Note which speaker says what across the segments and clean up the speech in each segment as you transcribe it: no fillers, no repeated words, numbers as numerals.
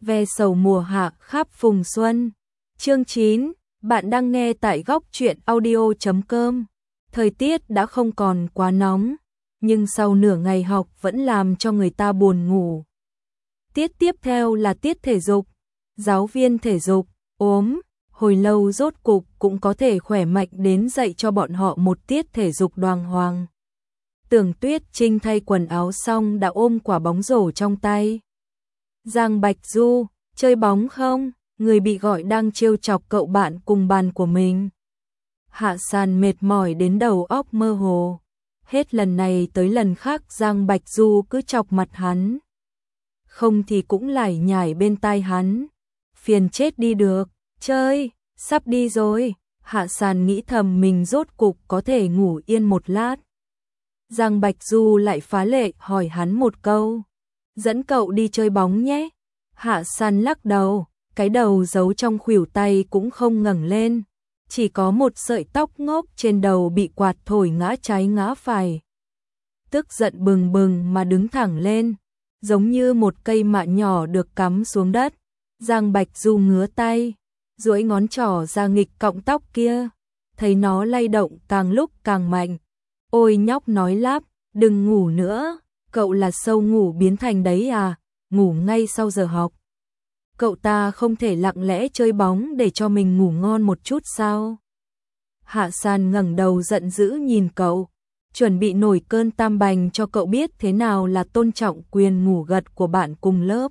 Speaker 1: ve sầu mùa hạ khắp phùng xuân. Chương 9, bạn đang nghe tại góc truyện audio.com. Thời tiết đã không còn quá nóng, nhưng sau nửa ngày học vẫn làm cho người ta buồn ngủ. Tiết tiếp theo là tiết thể dục. Giáo viên thể dục ốm, hồi lâu rốt cục cũng có thể khỏe mạnh đến dạy cho bọn họ một tiết thể dục đoàng hoàng. Tưởng Tuyết Trinh thay quần áo xong đã ôm quả bóng rổ trong tay. Giang Bạch Du, chơi bóng không? Người bị gọi đang trêu chọc cậu bạn cùng bàn của mình. Hạ San mệt mỏi đến đầu óc mơ hồ. Hết lần này tới lần khác Giang Bạch Du cứ chọc mặt hắn. Không thì cũng lải nhải bên tai hắn. Phiền chết đi được, chơi, sắp đi rồi. Hạ San nghĩ thầm mình rốt cục có thể ngủ yên một lát. Giang Bạch Du lại phá lệ hỏi hắn một câu. Dẫn cậu đi chơi bóng nhé. Hạ San lắc đầu, cái đầu giấu trong khuỷu tay cũng không ngẩng lên. Chỉ có một sợi tóc ngốc trên đầu bị quạt thổi ngã trái ngã phải. Tức giận bừng bừng mà đứng thẳng lên, giống như một cây mạ nhỏ được cắm xuống đất. Giang Bạch Du ngứa tay, duỗi ngón trỏ ra nghịch cọng tóc kia, thấy nó lay động càng lúc càng mạnh. Ôi nhóc nói lắp, đừng ngủ nữa, cậu là sâu ngủ biến thành đấy à, ngủ ngay sau giờ học. Cậu ta không thể lặng lẽ chơi bóng để cho mình ngủ ngon một chút sao? Hạ San ngẩng đầu giận dữ nhìn cậu, chuẩn bị nổi cơn tam bành cho cậu biết thế nào là tôn trọng quyền ngủ gật của bạn cùng lớp.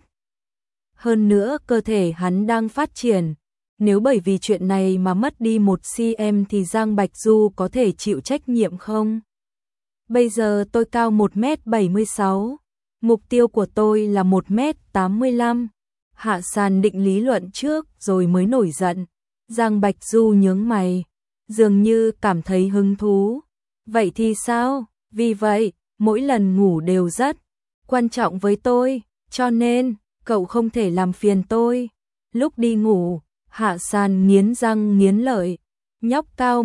Speaker 1: Hơn nữa cơ thể hắn đang phát triển, nếu bởi vì chuyện này mà mất đi 1cm thì Giang Bạch Du có thể chịu trách nhiệm không? Bây giờ tôi cao 1m76, mục tiêu của tôi là 1m85. Hạ San định lý luận trước rồi mới nổi giận. Giang Bạch Du nhướng mày, dường như cảm thấy hứng thú. Vậy thì sao? Vì vậy, mỗi lần ngủ đều rất quan trọng với tôi, cho nên cậu không thể làm phiền tôi. Lúc đi ngủ, Hạ San nghiến răng nghiến lợi, nhóc cao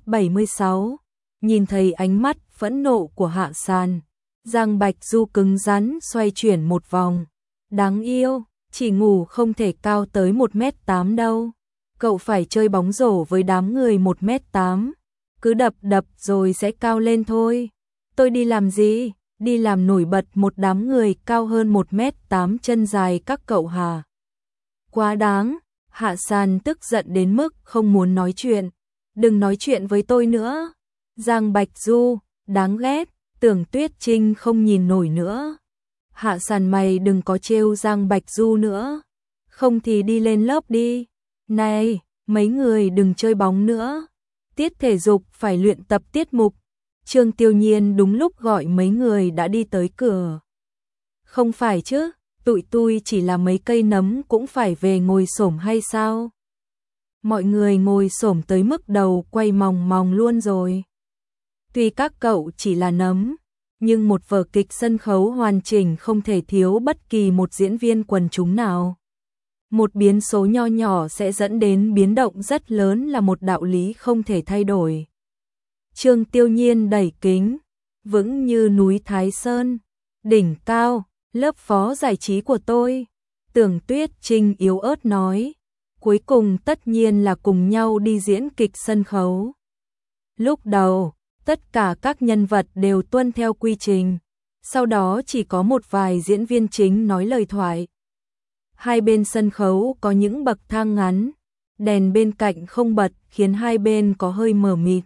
Speaker 1: 1m76, nhìn thấy ánh mắt phẫn nộ của Hạ San, Giang Bạch Du cứng rắn xoay chuyển một vòng. Đáng yêu, chỉ ngủ không thể cao tới 1m8 đâu. Cậu phải chơi bóng rổ với đám người 1m8, cứ đập đập rồi sẽ cao lên thôi. Tôi đi làm gì? Đi làm nổi bật một đám người cao hơn 1m8 chân dài các cậu hả? Quá đáng. Hạ San tức giận đến mức không muốn nói chuyện. Đừng nói chuyện với tôi nữa. Giang Bạch Du, đáng ghét. Tưởng Tuyết Trinh không nhìn nổi nữa. Hạ San mày đừng có trêu Giang Bạch Du nữa. Không thì đi lên lớp đi. Này, mấy người đừng chơi bóng nữa. Tiết thể dục phải luyện tập tiết mục. Trương Tiêu Nhiên đúng lúc gọi mấy người đã đi tới cửa. Không phải chứ, tụi tôi chỉ là mấy cây nấm cũng phải về ngồi xổm hay sao? Mọi người ngồi xổm tới mức đầu quay mòng mòng luôn rồi. Tuy các cậu chỉ là nấm, nhưng một vở kịch sân khấu hoàn chỉnh không thể thiếu bất kỳ một diễn viên quần chúng nào. Một biến số nho nhỏ sẽ dẫn đến biến động rất lớn là một đạo lý không thể thay đổi. Trương Tiêu Nhiên đẩy kính, vững như núi Thái Sơn, đỉnh cao, lớp phó giải trí của tôi. Tưởng Tuyết Trinh yếu ớt nói, cuối cùng tất nhiên là cùng nhau đi diễn kịch sân khấu. Lúc đầu, tất cả các nhân vật đều tuân theo quy trình, sau đó chỉ có một vài diễn viên chính nói lời thoại. Hai bên sân khấu có những bậc thang ngắn, đèn bên cạnh không bật khiến hai bên có hơi mờ mịt.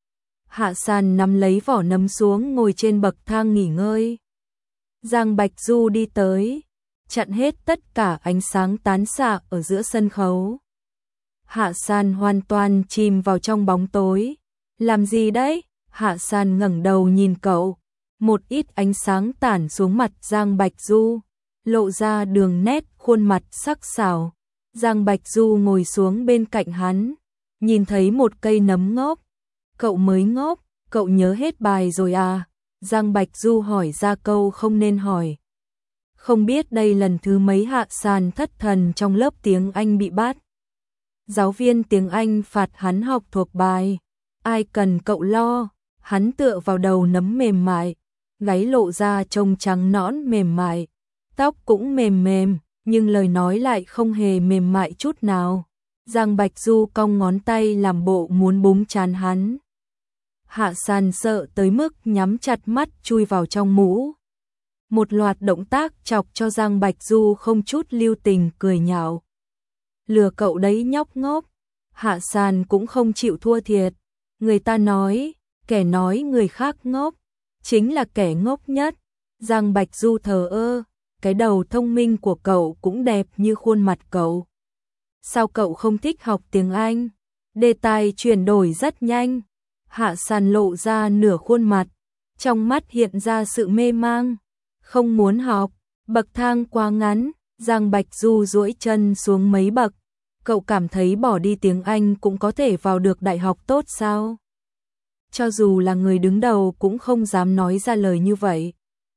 Speaker 1: Hạ San nắm lấy vỏ nấm xuống ngồi trên bậc thang nghỉ ngơi. Giang Bạch Du đi tới, chặn hết tất cả ánh sáng tán xạ ở giữa sân khấu. Hạ San hoàn toàn chìm vào trong bóng tối. Làm gì đấy? Hạ San ngẩng đầu nhìn cậu. Một ít ánh sáng tản xuống mặt Giang Bạch Du, lộ ra đường nét khuôn mặt sắc sảo. Giang Bạch Du ngồi xuống bên cạnh hắn, nhìn thấy một cây nấm ngốc. Cậu mới ngốc, cậu nhớ hết bài rồi à? Giang Bạch Du hỏi ra câu không nên hỏi. Không biết đây lần thứ mấy Hạ San thất thần trong lớp tiếng Anh bị bắt. Giáo viên tiếng Anh phạt hắn học thuộc bài. Ai cần cậu lo, hắn tựa vào đầu nấm mềm mại, gáy lộ ra trông trắng nõn mềm mại, tóc cũng mềm mềm, nhưng lời nói lại không hề mềm mại chút nào. Giang Bạch Du cong ngón tay làm bộ muốn búng trán hắn. Hạ San sợ tới mức nhắm chặt mắt chui vào trong mũ. Một loạt động tác chọc cho Giang Bạch Du không chút lưu tình cười nhạo. Lừa cậu đấy nhóc ngốc. Hạ San cũng không chịu thua thiệt. Người ta nói, kẻ nói người khác ngốc, chính là kẻ ngốc nhất. Giang Bạch Du thờ ơ, cái đầu thông minh của cậu cũng đẹp như khuôn mặt cậu. Sao cậu không thích học tiếng Anh? Đề tài chuyển đổi rất nhanh. Hạ San lộ ra nửa khuôn mặt, trong mắt hiện ra sự mê mang. Không muốn học, bậc thang quá ngắn. Giang Bạch Du duỗi chân xuống mấy bậc. Cậu cảm thấy bỏ đi tiếng Anh cũng có thể vào được đại học tốt sao? Cho dù là người đứng đầu cũng không dám nói ra lời như vậy.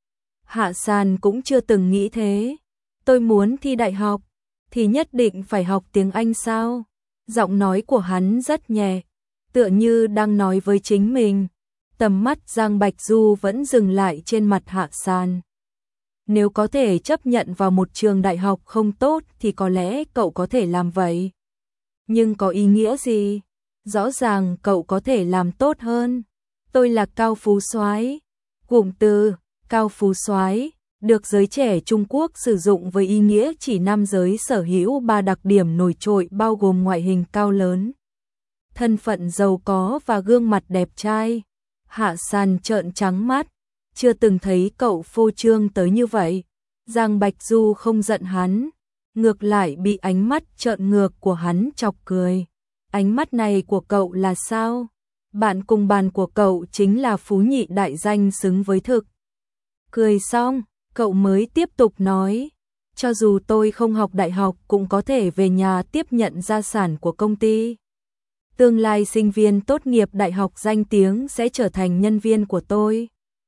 Speaker 1: Hạ San cũng chưa từng nghĩ thế. Tôi muốn thi đại học, thì nhất định phải học tiếng Anh sao? Giọng nói của hắn rất nhẹ, tựa như đang nói với chính mình. Tầm mắt Giang Bạch Du vẫn dừng lại trên mặt Hạ San. Nếu có thể chấp nhận vào một trường đại học không tốt thì có lẽ cậu có thể làm vậy. Nhưng có ý nghĩa gì? Rõ ràng cậu có thể làm tốt hơn. Tôi là Cao Phú Soái. Cụm từ Cao Phú Soái được giới trẻ Trung Quốc sử dụng với ý nghĩa chỉ nam giới sở hữu 3 đặc điểm nổi trội bao gồm ngoại hình cao lớn, thân phận giàu có và gương mặt đẹp trai. Hạ San trợn trắng mắt, chưa từng thấy cậu phô trương tới như vậy. Giang Bạch Du không giận hắn, ngược lại bị ánh mắt trợn ngược của hắn chọc cười. Ánh mắt này của cậu là sao? Bạn cùng bàn của cậu chính là phú nhị đại danh xứng với thực. Cười xong, cậu mới tiếp tục nói, cho dù tôi không học đại học cũng có thể về nhà tiếp nhận gia sản của công ty. Tương lai sinh viên tốt nghiệp đại học danh tiếng sẽ trở thành nhân viên của tôi.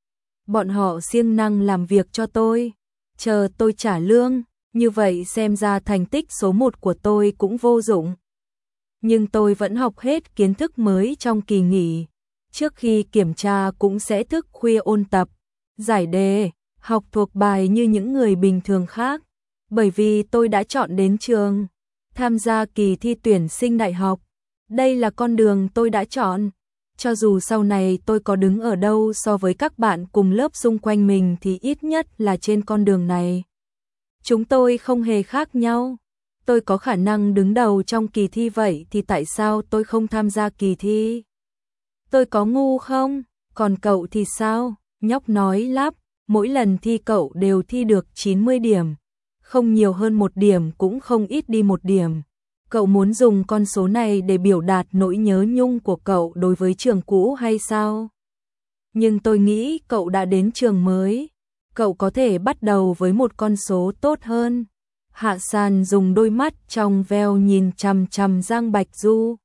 Speaker 1: Bọn họ siêng năng làm việc cho tôi, chờ tôi trả lương, như vậy xem ra thành tích số 1 của tôi cũng vô dụng. Nhưng tôi vẫn học hết kiến thức mới trong kỳ nghỉ. Trước khi kiểm tra cũng sẽ thức khuya ôn tập, giải đề, học thuộc bài như những người bình thường khác. Bởi vì tôi đã chọn đến trường, tham gia kỳ thi tuyển sinh đại học. Đây là con đường tôi đã chọn. Cho dù sau này tôi có đứng ở đâu so với các bạn cùng lớp xung quanh mình thì ít nhất là trên con đường này chúng tôi không hề khác nhau. Tôi có khả năng đứng đầu trong kỳ thi vậy thì tại sao tôi không tham gia kỳ thi? Tôi có ngu không? Còn cậu thì sao? Nhóc nói lắp, mỗi lần thi cậu đều thi được 90 điểm. Không nhiều hơn 1 điểm cũng không ít đi 1 điểm. Cậu muốn dùng con số này để biểu đạt nỗi nhớ nhung của cậu đối với trường cũ hay sao? Nhưng tôi nghĩ cậu đã đến trường mới. Cậu có thể bắt đầu với một con số tốt hơn. Hạ San dùng đôi mắt trong veo nhìn chằm chằm Giang Bạch Du.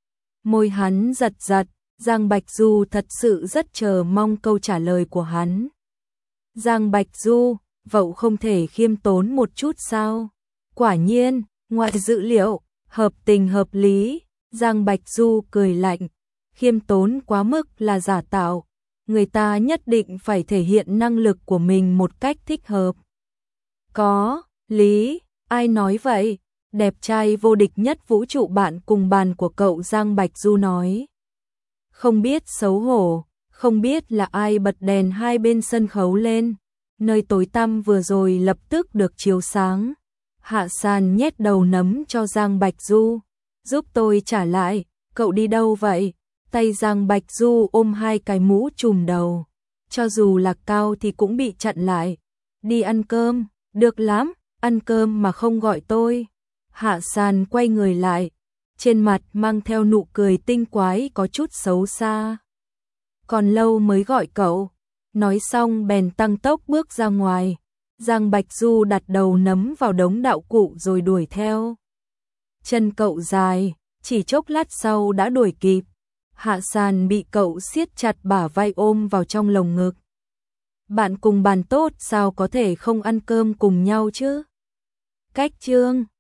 Speaker 1: Môi hắn giật giật, Giang Bạch Du thật sự rất chờ mong câu trả lời của hắn. Giang Bạch Du, cậu không thể khiêm tốn một chút sao? Quả nhiên, ngoài dữ liệu, hợp tình hợp lý. Giang Bạch Du cười lạnh, khiêm tốn quá mức là giả tạo. Người ta nhất định phải thể hiện năng lực của mình một cách thích hợp. Có lý, ai nói vậy? Đẹp trai vô địch nhất vũ trụ bạn cùng bàn của cậu Giang Bạch Du nói. Không biết xấu hổ, không biết là ai bật đèn hai bên sân khấu lên. Nơi tối tăm vừa rồi lập tức được chiếu sáng. Hạ San nhét đầu nấm cho Giang Bạch Du. Giúp tôi trả lại, cậu đi đâu vậy? Tay Giang Bạch Du ôm hai cái mũ trùm đầu. Cho dù là cao thì cũng bị chặn lại. Đi ăn cơm, được lắm, ăn cơm mà không gọi tôi. Hạ San quay người lại, trên mặt mang theo nụ cười tinh quái có chút xấu xa. Còn lâu mới gọi cậu. Nói xong bèn tăng tốc bước ra ngoài. Giang Bạch Du đặt đầu nấm vào đống đạo cụ rồi đuổi theo. Chân cậu dài, chỉ chốc lát sau đã đuổi kịp. Hạ San bị cậu siết chặt bả vai ôm vào trong lồng ngực. Bạn cùng bàn tốt sao có thể không ăn cơm cùng nhau chứ? Cách chương